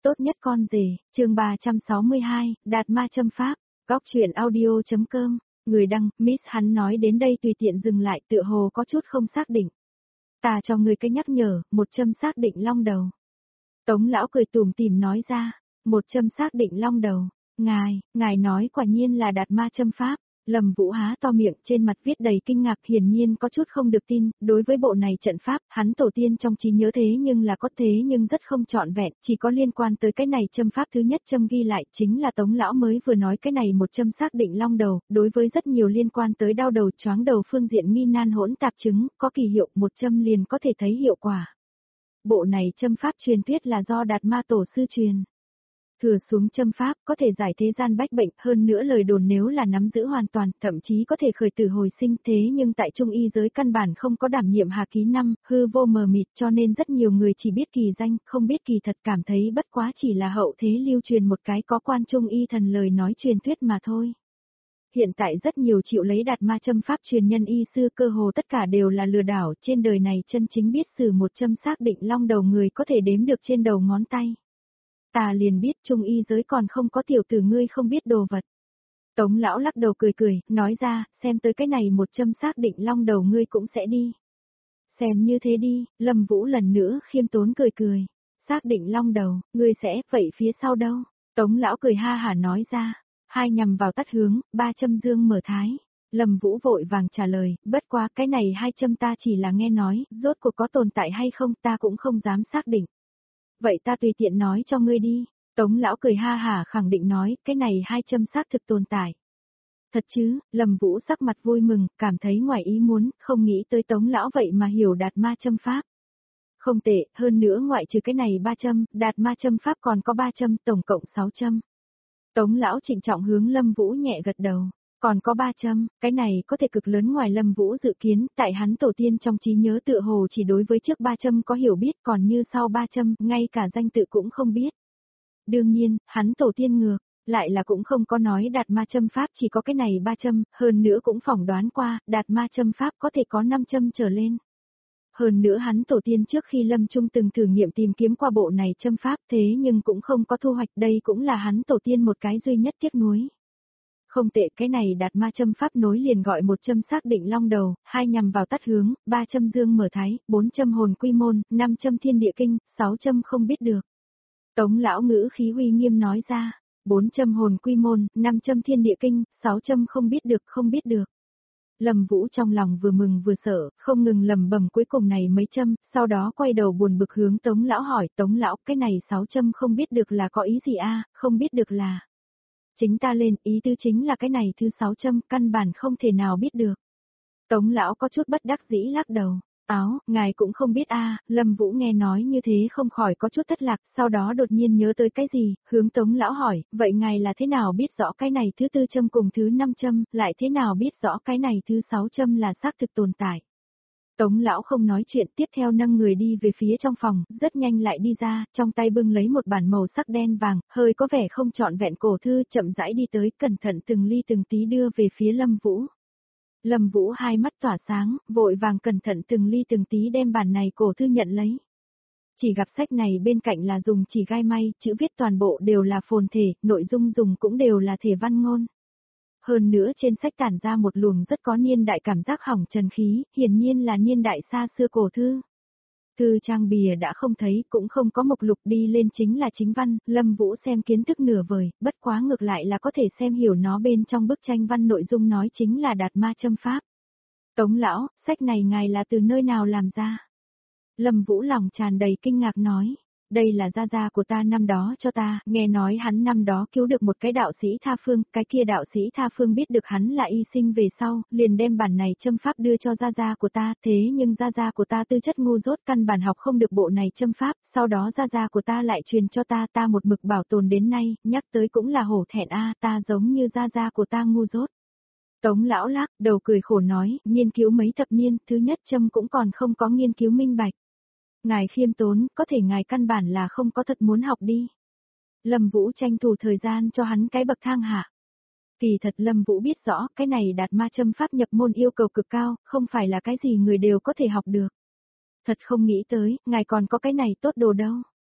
Tốt nhất con rể, chương 362, Đạt ma châm pháp, góc truyện audio.com, người đăng, Miss hắn nói đến đây tùy tiện dừng lại tựa hồ có chút không xác định. Ta cho người cái nhắc nhở, một châm xác định long đầu. Tống lão cười tủm tỉm nói ra, một châm xác định long đầu, ngài nói quả nhiên là Đạt ma châm pháp. Lâm Vũ há to miệng trên mặt viết đầy kinh ngạc hiển nhiên có chút không được tin, đối với bộ này trận pháp, hắn tổ tiên trong trí nhớ thế nhưng là có thế nhưng rất không trọn vẹn, chỉ có liên quan tới cái này châm pháp thứ nhất châm ghi lại chính là Tống Lão mới vừa nói cái này một châm xác định long đầu, đối với rất nhiều liên quan tới đau đầu choáng đầu phương diện nghi nan hỗn tạp chứng, có kỳ hiệu một châm liền có thể thấy hiệu quả. Bộ này châm pháp truyền thuyết là do Đạt ma tổ sư truyền. Thừa xuống châm pháp có thể giải thế gian bách bệnh, hơn nữa lời đồn nếu là nắm giữ hoàn toàn, thậm chí có thể khởi tử hồi sinh thế nhưng tại trung y giới căn bản không có đảm nhiệm hà ký năm, hư vô mờ mịt cho nên rất nhiều người chỉ biết kỳ danh, không biết kỳ thật cảm thấy bất quá chỉ là hậu thế lưu truyền một cái có quan trung y thần lời nói truyền thuyết mà thôi. Hiện tại rất nhiều chịu lấy Đạt ma châm pháp truyền nhân y sư cơ hồ tất cả đều là lừa đảo, trên đời này chân chính biết sử một châm xác định long đầu người có thể đếm được trên đầu ngón tay. Ta liền biết trung y giới còn không có tiểu tử ngươi không biết đồ vật. Tống lão lắc đầu cười, nói ra, xem tới cái này một châm xác định long đầu ngươi cũng sẽ đi. Xem như thế đi, Lâm Vũ lần nữa khiêm tốn cười. Xác định long đầu, ngươi sẽ, vậy phía sau đâu? Tống lão cười ha hả nói ra, hai nhằm vào tắt hướng, ba châm dương mở thái. Lâm Vũ vội vàng trả lời, bất quá cái này hai châm ta chỉ là nghe nói, rốt cuộc có tồn tại hay không ta cũng không dám xác định. Vậy ta tùy tiện nói cho ngươi đi. Tống lão cười ha hả khẳng định nói, cái này hai châm xác thực tồn tại. Thật chứ, Lâm Vũ sắc mặt vui mừng, cảm thấy ngoài ý muốn, không nghĩ tới Tống lão vậy mà hiểu Đạt ma châm pháp. Không tệ, hơn nữa ngoại trừ cái này 3 châm, Đạt ma châm pháp còn có 3 châm, tổng cộng 6 châm. Tống lão trịnh trọng hướng Lâm Vũ nhẹ gật đầu. Còn có 3 châm, cái này có thể cực lớn ngoài Lâm Vũ dự kiến, tại hắn tổ tiên trong trí nhớ tựa hồ chỉ đối với trước 3 châm có hiểu biết còn như sau 3 châm, ngay cả danh tự cũng không biết. Đương nhiên, hắn tổ tiên ngược, lại là cũng không có nói Đạt ma châm pháp chỉ có cái này 3 châm, hơn nữa cũng phỏng đoán qua, Đạt ma châm pháp có thể có 5 châm trở lên. Hơn nữa hắn tổ tiên trước khi lâm trung từng thử nghiệm tìm kiếm qua bộ này châm pháp thế nhưng cũng không có thu hoạch đây cũng là hắn tổ tiên một cái duy nhất tiếc nuối. Không tệ cái này Đạt ma châm pháp nối liền gọi một châm xác định long đầu, hai nhằm vào tắt hướng, 3 châm dương mở thái, 4 châm hồn quy môn, 5 châm thiên địa kinh, 6 châm không biết được. Tống lão ngữ khí uy nghiêm nói ra, 4 châm hồn quy môn, 5 châm thiên địa kinh, 6 châm không biết được. Lâm Vũ trong lòng vừa mừng vừa sợ, không ngừng lẩm bẩm cuối cùng này mấy châm, sau đó quay đầu buồn bực hướng Tống lão hỏi, Tống lão, cái này 6 châm không biết được là có ý gì a? Không biết được là. Chính ta lên, ý tứ chính là cái này thứ 6 châm, căn bản không thể nào biết được. Tống lão có chút bất đắc dĩ lắc đầu. Ngài cũng không biết a. Lâm Vũ nghe nói như thế không khỏi có chút thất lạc, sau đó đột nhiên nhớ tới cái gì, hướng Tống lão hỏi, vậy ngài là thế nào biết rõ cái này thứ 4 châm cùng thứ 5 châm, lại thế nào biết rõ cái này thứ 6 châm là xác thực tồn tại. Tống lão không nói chuyện tiếp theo nâng người đi về phía trong phòng, rất nhanh lại đi ra, trong tay bưng lấy một bản màu sắc đen vàng, hơi có vẻ không trọn vẹn cổ thư chậm rãi đi tới, cẩn thận từng ly từng tí đưa về phía Lâm Vũ. Lâm Vũ hai mắt tỏa sáng, vội vàng cẩn thận từng ly từng tí đem bản này cổ thư nhận lấy. Chỉ gặp sách này bên cạnh là dùng chỉ gai may, chữ viết toàn bộ đều là phồn thể, nội dung dùng cũng đều là thể văn ngôn. Hơn nữa trên sách tản ra một luồng rất có niên đại cảm giác hỏng trần khí, hiển nhiên là niên đại xa xưa cổ thư. Thư trang bìa đã không thấy, cũng không có mục lục đi lên chính là chính văn, Lâm Vũ xem kiến thức nửa vời, bất quá ngược lại là có thể xem hiểu nó bên trong bức tranh văn nội dung nói chính là Đạt ma châm pháp. Tống lão, sách này ngài là từ nơi nào làm ra? Lâm Vũ lòng tràn đầy kinh ngạc nói. Đây là gia gia của ta năm đó cho ta, nghe nói hắn năm đó cứu được một cái đạo sĩ tha phương, cái kia đạo sĩ tha phương biết được hắn là y sinh về sau, liền đem bản này châm pháp đưa cho gia gia của ta, thế nhưng gia gia của ta tư chất ngu dốt căn bản học không được bộ này châm pháp, sau đó gia gia của ta lại truyền cho ta, ta một mực bảo tồn đến nay, nhắc tới cũng là hổ thẹn a, ta giống như gia gia của ta ngu dốt. Tống lão lắc đầu cười khổ nói, nghiên cứu mấy thập niên, thứ nhất châm cũng còn không có nghiên cứu minh bạch. Ngài khiêm tốn, có thể ngài căn bản là không có thật muốn học đi. Lâm Vũ tranh thủ thời gian cho hắn cái bậc thang hạ. Kỳ thật Lâm Vũ biết rõ, cái này Đạt ma châm pháp nhập môn yêu cầu cực cao, không phải là cái gì người đều có thể học được. Thật không nghĩ tới, ngài còn có cái này tốt đồ đâu.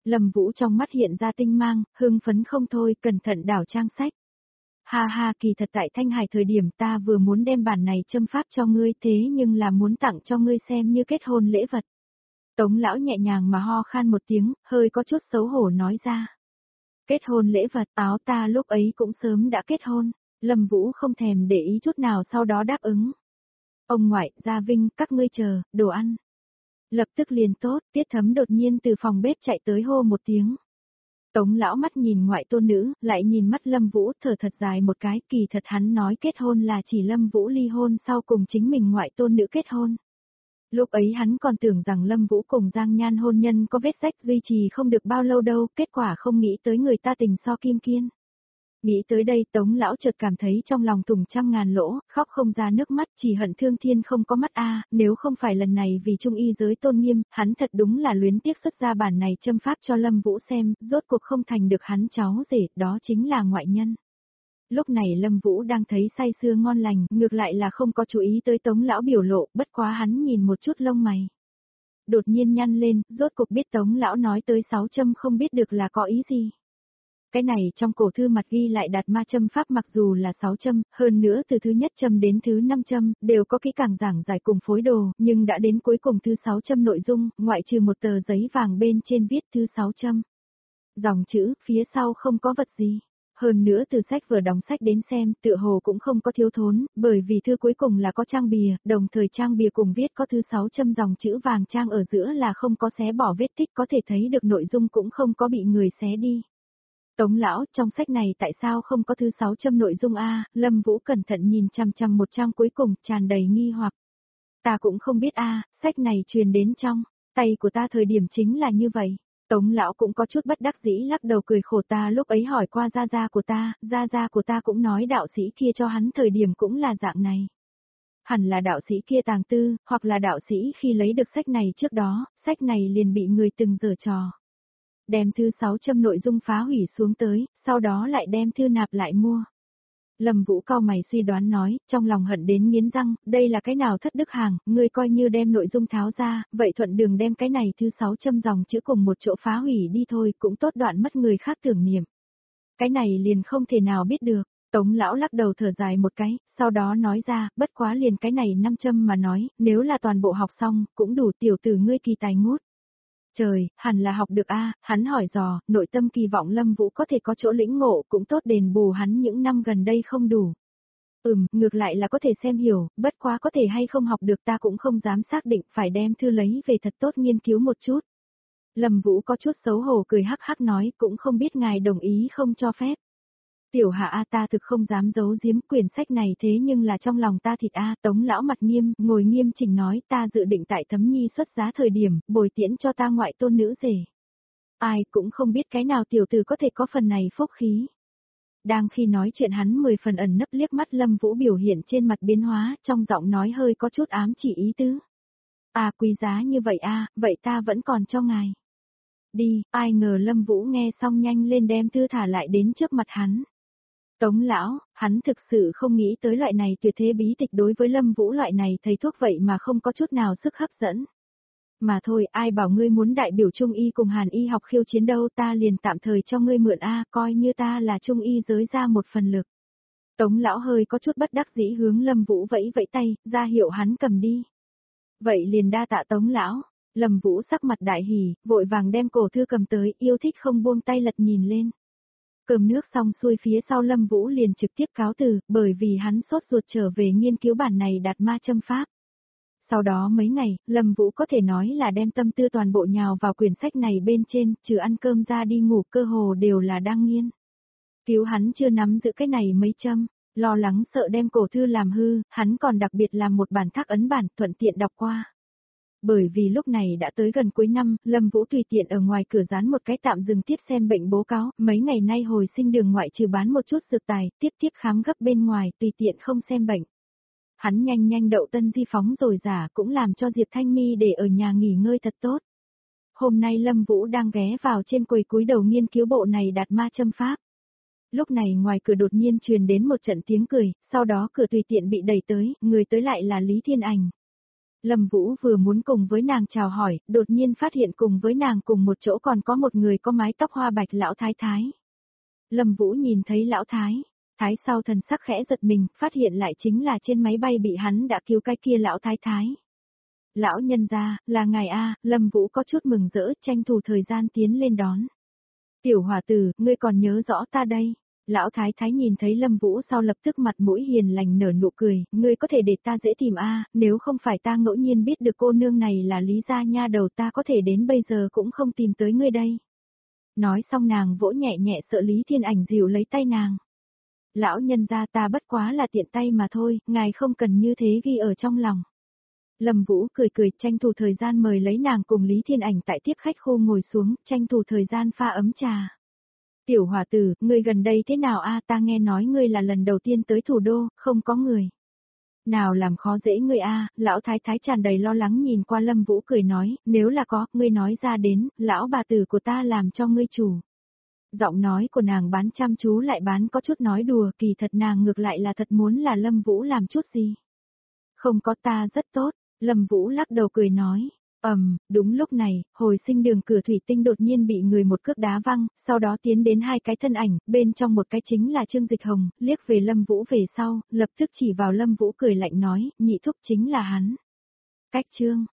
Lâm Vũ trong mắt hiện ra tinh mang, hưng phấn không thôi, cẩn thận đảo trang sách. Ha ha, kỳ thật tại Thanh Hải thời điểm ta vừa muốn đem bản này châm pháp cho ngươi, thế nhưng là muốn tặng cho ngươi xem như kết hôn lễ vật. Tống lão nhẹ nhàng mà ho khan một tiếng, hơi có chút xấu hổ nói ra. Kết hôn lễ vật, áo ta lúc ấy cũng sớm đã kết hôn. Lâm Vũ không thèm để ý chút nào, sau đó đáp ứng. Ông ngoại, Gia Vinh, các ngươi chờ, đồ ăn. Lập tức liền tốt, Tiết Thấm đột nhiên từ phòng bếp chạy tới hô một tiếng. Tống lão mắt nhìn ngoại tôn nữ, lại nhìn mắt Lâm Vũ, thở thật dài một cái, kỳ thật hắn nói kết hôn là chỉ Lâm Vũ ly hôn sau cùng chính mình ngoại tôn nữ kết hôn. Lúc ấy hắn còn tưởng rằng Lâm Vũ cùng Giang Nhan hôn nhân có vết rách duy trì không được bao lâu đâu, kết quả không nghĩ tới người ta tình so kim kiên. Nghĩ tới đây Tống lão chợt cảm thấy trong lòng thủng trăm ngàn lỗ, khóc không ra nước mắt, chỉ hận thương thiên không có mắt a, nếu không phải lần này vì trung y giới tôn nghiêm, hắn thật đúng là luyến tiếc xuất ra bản này châm pháp cho Lâm Vũ xem, rốt cuộc không thành được hắn cháu rể, đó chính là ngoại nhân. Lúc này Lâm Vũ đang thấy say sưa ngon lành, ngược lại là không có chú ý tới Tống lão biểu lộ, bất quá hắn nhìn một chút lông mày. Đột nhiên nhăn lên, rốt cuộc biết Tống lão nói tới 6 châm không biết được là có ý gì. Cái này trong cổ thư mặt ghi lại đạt ma châm pháp mặc dù là 6 châm, hơn nữa từ thứ nhất châm đến thứ 5 châm, đều có kỹ càng giảng giải cùng phối đồ, nhưng đã đến cuối cùng thứ 6 châm nội dung, ngoại trừ một tờ giấy vàng bên trên viết thứ 6 châm. Dòng chữ, phía sau không có vật gì. Hơn nữa từ sách vừa đóng sách đến xem, tựa hồ cũng không có thiếu thốn, bởi vì thư cuối cùng là có trang bìa, đồng thời trang bìa cùng viết có thứ 6 châm dòng chữ vàng trang ở giữa là không có xé bỏ vết tích, có thể thấy được nội dung cũng không có bị người xé đi. Tống lão, trong sách này tại sao không có thứ 6 châm nội dung a? Lâm Vũ cẩn thận nhìn chằm chằm một trang cuối cùng, tràn đầy nghi hoặc. Ta cũng không biết a, sách này truyền đến trong tay của ta thời điểm chính là như vậy. Tống lão cũng có chút bất đắc dĩ lắc đầu cười khổ, ta lúc ấy hỏi qua gia gia của ta cũng nói đạo sĩ kia cho hắn thời điểm cũng là dạng này. Hẳn là đạo sĩ kia tàng tư, hoặc là đạo sĩ khi lấy được sách này trước đó, sách này liền bị người từng giở trò. Đem thư 6 châm nội dung phá hủy xuống tới, sau đó lại đem thư nạp lại mua. Lâm Vũ cau mày suy đoán nói, trong lòng hận đến nghiến răng, đây là cái nào thất đức hàng, ngươi coi như đem nội dung tháo ra, vậy thuận đường đem cái này thư 6 châm dòng chữ cùng một chỗ phá hủy đi thôi, cũng tốt đoạn mất người khác tưởng niệm. Cái này liền không thể nào biết được, Tống lão lắc đầu thở dài một cái, sau đó nói ra, bất quá liền cái này 5 châm mà nói, nếu là toàn bộ học xong, cũng đủ tiểu tử ngươi kỳ tài ngút. Trời, hẳn là học được a, hắn hỏi dò, nội tâm kỳ vọng Lâm Vũ có thể có chỗ lĩnh ngộ cũng tốt đền bù hắn những năm gần đây không đủ. Ngược lại là có thể xem hiểu, bất quá có thể hay không học được ta cũng không dám xác định, phải đem thư lấy về thật tốt nghiên cứu một chút. Lâm Vũ có chút xấu hổ cười hắc hắc nói, cũng không biết ngài đồng ý không cho phép. Tiểu hạ a, ta thực không dám giấu giếm quyển sách này, thế nhưng là trong lòng ta thịt a. Tống lão mặt nghiêm, ngồi nghiêm chỉnh nói, ta dự định tại Thấm Nhi xuất giá thời điểm, bồi tiễn cho ta ngoại tôn nữ rể. Ai cũng không biết cái nào tiểu tử có thể có phần này phúc khí. Đang khi nói chuyện hắn 10 phần ẩn nấp liếc mắt Lâm Vũ biểu hiện trên mặt biến hóa, trong giọng nói hơi có chút ám chỉ ý tứ. Quý giá như vậy vậy ta vẫn còn cho ngài. Đi, ai ngờ Lâm Vũ nghe xong nhanh lên đem thư thả lại đến trước mặt hắn. Tống lão, hắn thực sự không nghĩ tới loại này tuyệt thế bí tịch, đối với Lâm Vũ loại này thầy thuốc vậy mà không có chút nào sức hấp dẫn. Mà thôi, ai bảo ngươi muốn đại biểu Trung y cùng Hàn y học khiêu chiến đâu, ta liền tạm thời cho ngươi mượn coi như ta là Trung y giới ra một phần lực. Tống lão hơi có chút bất đắc dĩ hướng Lâm Vũ vẫy vẫy tay, ra hiệu hắn cầm đi. Vậy liền đa tạ Tống lão. Lâm Vũ sắc mặt đại hỉ, vội vàng đem cổ thư cầm tới, yêu thích không buông tay lật nhìn lên. Cơm nước xong xuôi phía sau Lâm Vũ liền trực tiếp cáo từ, bởi vì hắn sốt ruột trở về nghiên cứu bản này đạt ma châm pháp. Sau đó mấy ngày, Lâm Vũ có thể nói là đem tâm tư toàn bộ nhào vào quyển sách này bên trên, trừ ăn cơm ra đi ngủ cơ hồ đều là đang nghiên. Cứu hắn chưa nắm giữ cái này mấy châm, lo lắng sợ đem cổ thư làm hư, hắn còn đặc biệt làm một bản thác ấn bản thuận tiện đọc qua. Bởi vì lúc này đã tới gần cuối năm, Lâm Vũ tùy tiện ở ngoài cửa dán một cái tạm dừng tiếp xem bệnh bố cáo, mấy ngày nay hồi sinh đường ngoại trừ bán một chút dược tài, tiếp khám gấp bên ngoài, tùy tiện không xem bệnh. Hắn nhanh đậu tân di phóng rồi giả cũng làm cho Diệp Thanh Mi để ở nhà nghỉ ngơi thật tốt. Hôm nay Lâm Vũ đang ghé vào trên quầy cúi đầu nghiên cứu bộ này đạt ma châm pháp. Lúc này ngoài cửa đột nhiên truyền đến một trận tiếng cười, sau đó cửa tùy tiện bị đẩy tới, người tới lại là Lý Thiên Ảnh. Lâm Vũ vừa muốn cùng với nàng chào hỏi, đột nhiên phát hiện cùng với nàng cùng một chỗ còn có một người có mái tóc hoa bạch lão thái thái. Lâm Vũ nhìn thấy lão thái sau thần sắc khẽ giật mình, phát hiện lại chính là trên máy bay bị hắn đã cứu cái kia lão thái thái. Lão nhân gia, là ngài a, Lâm Vũ có chút mừng rỡ, tranh thủ thời gian tiến lên đón. Tiểu hòa tử, ngươi còn nhớ rõ ta đây. Lão thái thái nhìn thấy Lâm Vũ sau lập tức mặt mũi hiền lành nở nụ cười, ngươi có thể để ta dễ tìm a, nếu không phải ta ngẫu nhiên biết được cô nương này là Lý gia nha đầu ta có thể đến bây giờ cũng không tìm tới ngươi đây. Nói xong nàng vỗ nhẹ nhẹ sợ Lý Thiên Ảnh dìu lấy tay nàng. Lão nhân gia ta bất quá là tiện tay mà thôi, ngài không cần như thế ghi ở trong lòng. Lâm Vũ cười cười tranh thủ thời gian mời lấy nàng cùng Lý Thiên Ảnh tại tiếp khách khu ngồi xuống, tranh thủ thời gian pha ấm trà. Tiểu hòa tử, ngươi gần đây thế nào a? Ta nghe nói ngươi là lần đầu tiên tới thủ đô, không có người. Nào làm khó dễ ngươi a? Lão thái thái tràn đầy lo lắng nhìn qua Lâm Vũ cười nói, nếu là có, ngươi nói ra đến, lão bà tử của ta làm cho ngươi chủ. Giọng nói của nàng bán chăm chú lại bán có chút nói đùa, kỳ thật nàng ngược lại là thật muốn là Lâm Vũ làm chút gì. Không có, ta rất tốt, Lâm Vũ lắc đầu cười nói. Đúng lúc này, hồi sinh đường cửa thủy tinh đột nhiên bị người một cước đá văng, sau đó tiến đến hai cái thân ảnh, bên trong một cái chính là Trương Dịch Hồng, liếc về Lâm Vũ về sau, lập tức chỉ vào Lâm Vũ cười lạnh nói, nhị thúc chính là hắn. Cách Trương,